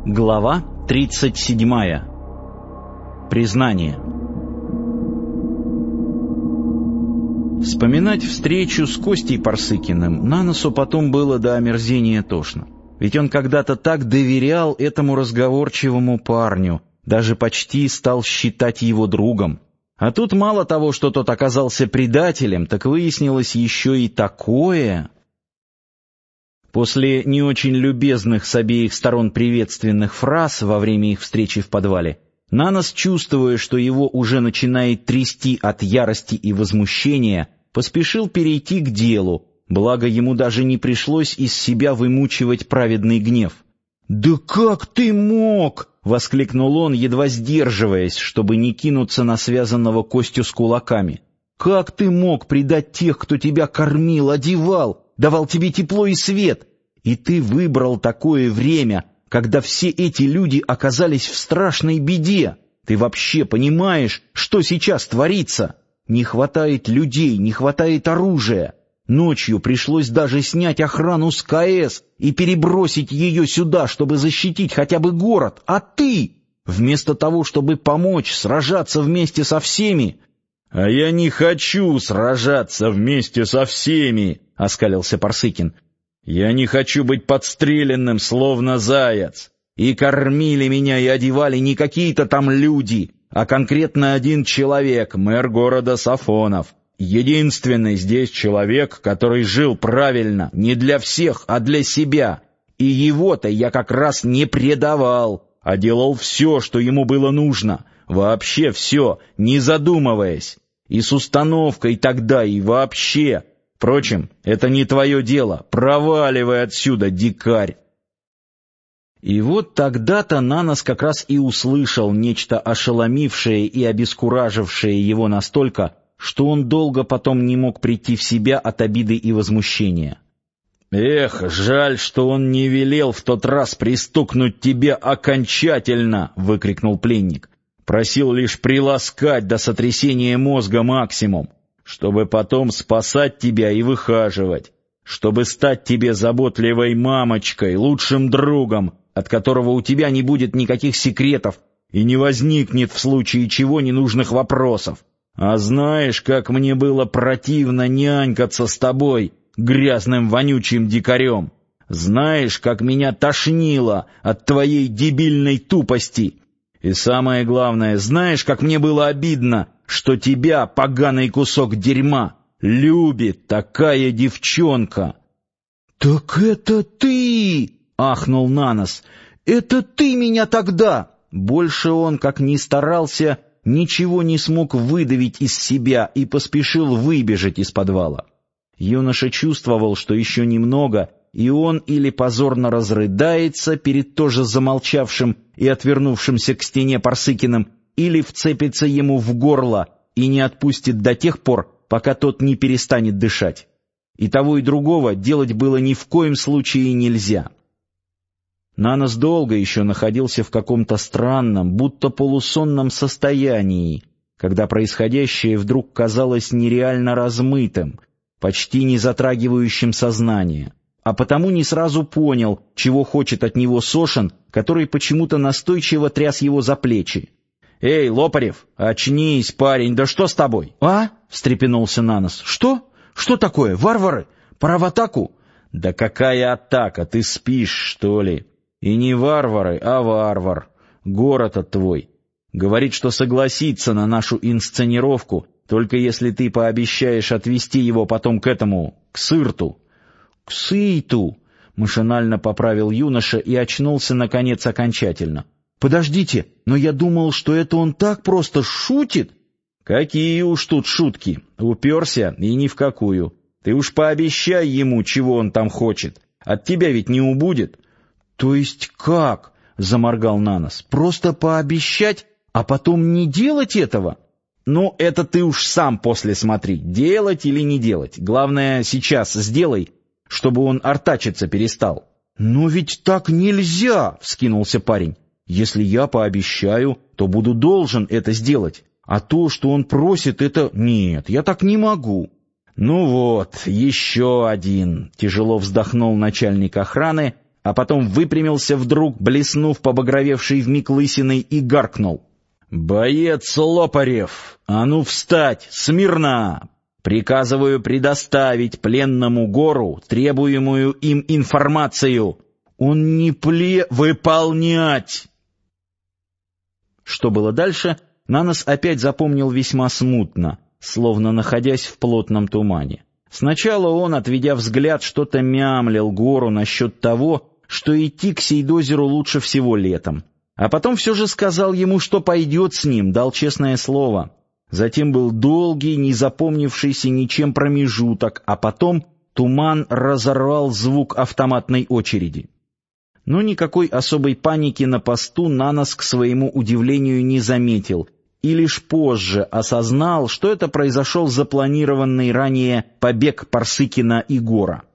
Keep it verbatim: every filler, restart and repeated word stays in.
Глава тридцать седьмая. Признание. Вспоминать встречу с Костей Парсыкиным Наносу потом было до омерзения тошно. Ведь он когда-то так доверял этому разговорчивому парню, даже почти стал считать его другом. А тут мало того, что тот оказался предателем, так выяснилось еще и такое... После не очень любезных с обеих сторон приветственных фраз во время их встречи в подвале, Нанос, чувствуя, что его уже начинает трясти от ярости и возмущения, поспешил перейти к делу, благо ему даже не пришлось из себя вымучивать праведный гнев. «Да как ты мог?» — воскликнул он, едва сдерживаясь, чтобы не кинуться на связанного Костю с кулаками. «Как ты мог предать тех, кто тебя кормил, одевал, давал тебе тепло и свет? И ты выбрал такое время, когда все эти люди оказались в страшной беде. Ты вообще понимаешь, что сейчас творится? Не хватает людей, не хватает оружия. Ночью пришлось даже снять охрану с КС и перебросить ее сюда, чтобы защитить хотя бы город. А ты, вместо того, чтобы помочь сражаться вместе со всеми...» «А я не хочу сражаться вместе со всеми», — оскалился Парсыкин. «Я не хочу быть подстреленным, словно заяц. И кормили меня и одевали не какие-то там люди, а конкретно один человек, мэр города Сафонов. Единственный здесь человек, который жил правильно, не для всех, а для себя. И его-то я как раз не предавал, а делал все, что ему было нужно, вообще все, не задумываясь. И с установкой тогда, и вообще. Впрочем, это не твое дело. Проваливай отсюда, дикарь!» И вот тогда-то Нанос как раз и услышал нечто ошеломившее и обескуражившее его настолько, что он долго потом не мог прийти в себя от обиды и возмущения. «Эх, жаль, что он не велел в тот раз пристукнуть тебя окончательно!» — выкрикнул пленник. «Просил лишь приласкать до сотрясения мозга максимум, чтобы потом спасать тебя и выхаживать, чтобы стать тебе заботливой мамочкой, лучшим другом, от которого у тебя не будет никаких секретов и не возникнет в случае чего ненужных вопросов. А знаешь, как мне было противно нянькаться с тобой, грязным вонючим дикарем? Знаешь, как меня тошнило от твоей дебильной тупости? И самое главное, знаешь, как мне было обидно, что тебя, поганый кусок дерьма, любит такая девчонка». «Так это ты!» — ахнул Нанос. «Это ты меня тогда!» Больше он, как ни старался, ничего не смог выдавить из себя и поспешил выбежать из подвала. Юноша чувствовал, что еще немного, и он или позорно разрыдается перед тоже замолчавшим и отвернувшимся к стене Парсыкиным, или вцепится ему в горло и не отпустит до тех пор, пока тот не перестанет дышать. И того, и другого делать было ни в коем случае нельзя. Нанос долго еще находился в каком-то странном, будто полусонном состоянии, когда происходящее вдруг казалось нереально размытым, почти не затрагивающим сознание, а потому не сразу понял, чего хочет от него Сошин, который почему-то настойчиво тряс его за плечи. «Эй, Лопарев, очнись, парень, да что с тобой?» «А?» — встрепенулся Нанос. «Что? Что такое? Варвары? Пора в атаку?» «Да какая атака? Ты спишь, что ли? И не варвары, а варвар. Город-то твой. Говорит, что согласится на нашу инсценировку, только если ты пообещаешь отвезти его потом к этому, к Сырту». «К Сыту!» — машинально поправил юноша и очнулся, наконец, окончательно. «Подождите, но я думал, что это он так просто шутит». «Какие уж тут шутки! Уперся и ни в какую. Ты уж пообещай ему, чего он там хочет. От тебя ведь не убудет». «То есть как?» — заморгал Нанос. «Просто пообещать, а потом не делать этого?» «Ну, это ты уж сам после смотри, делать или не делать. Главное, сейчас сделай, чтобы он артачиться перестал». «Но ведь так нельзя!» — вскинулся парень. «Если я пообещаю, то буду должен это сделать. А то, что он просит, это... Нет, я так не могу». «Ну вот, еще один», — тяжело вздохнул начальник охраны, а потом выпрямился вдруг, блеснув побагровевшей вмиг лысиной, и гаркнул: «Боец Лопарев, а ну встать, смирно! Приказываю предоставить пленному Гору требуемую им информацию. Он не пле... Выполнять!» Что было дальше, Нанос опять запомнил весьма смутно, словно находясь в плотном тумане. Сначала он, отведя взгляд, что-то мямлил Гору насчет того, что идти к Сейдозеру лучше всего летом. А потом все же сказал ему, что пойдет с ним, дал честное слово. Затем был долгий, не запомнившийся ничем промежуток, а потом туман разорвал звук автоматной очереди. Но никакой особой паники на посту Нанос, к своему удивлению, не заметил, и лишь позже осознал, что это произошел запланированный ранее побег Парсыкина и Гора.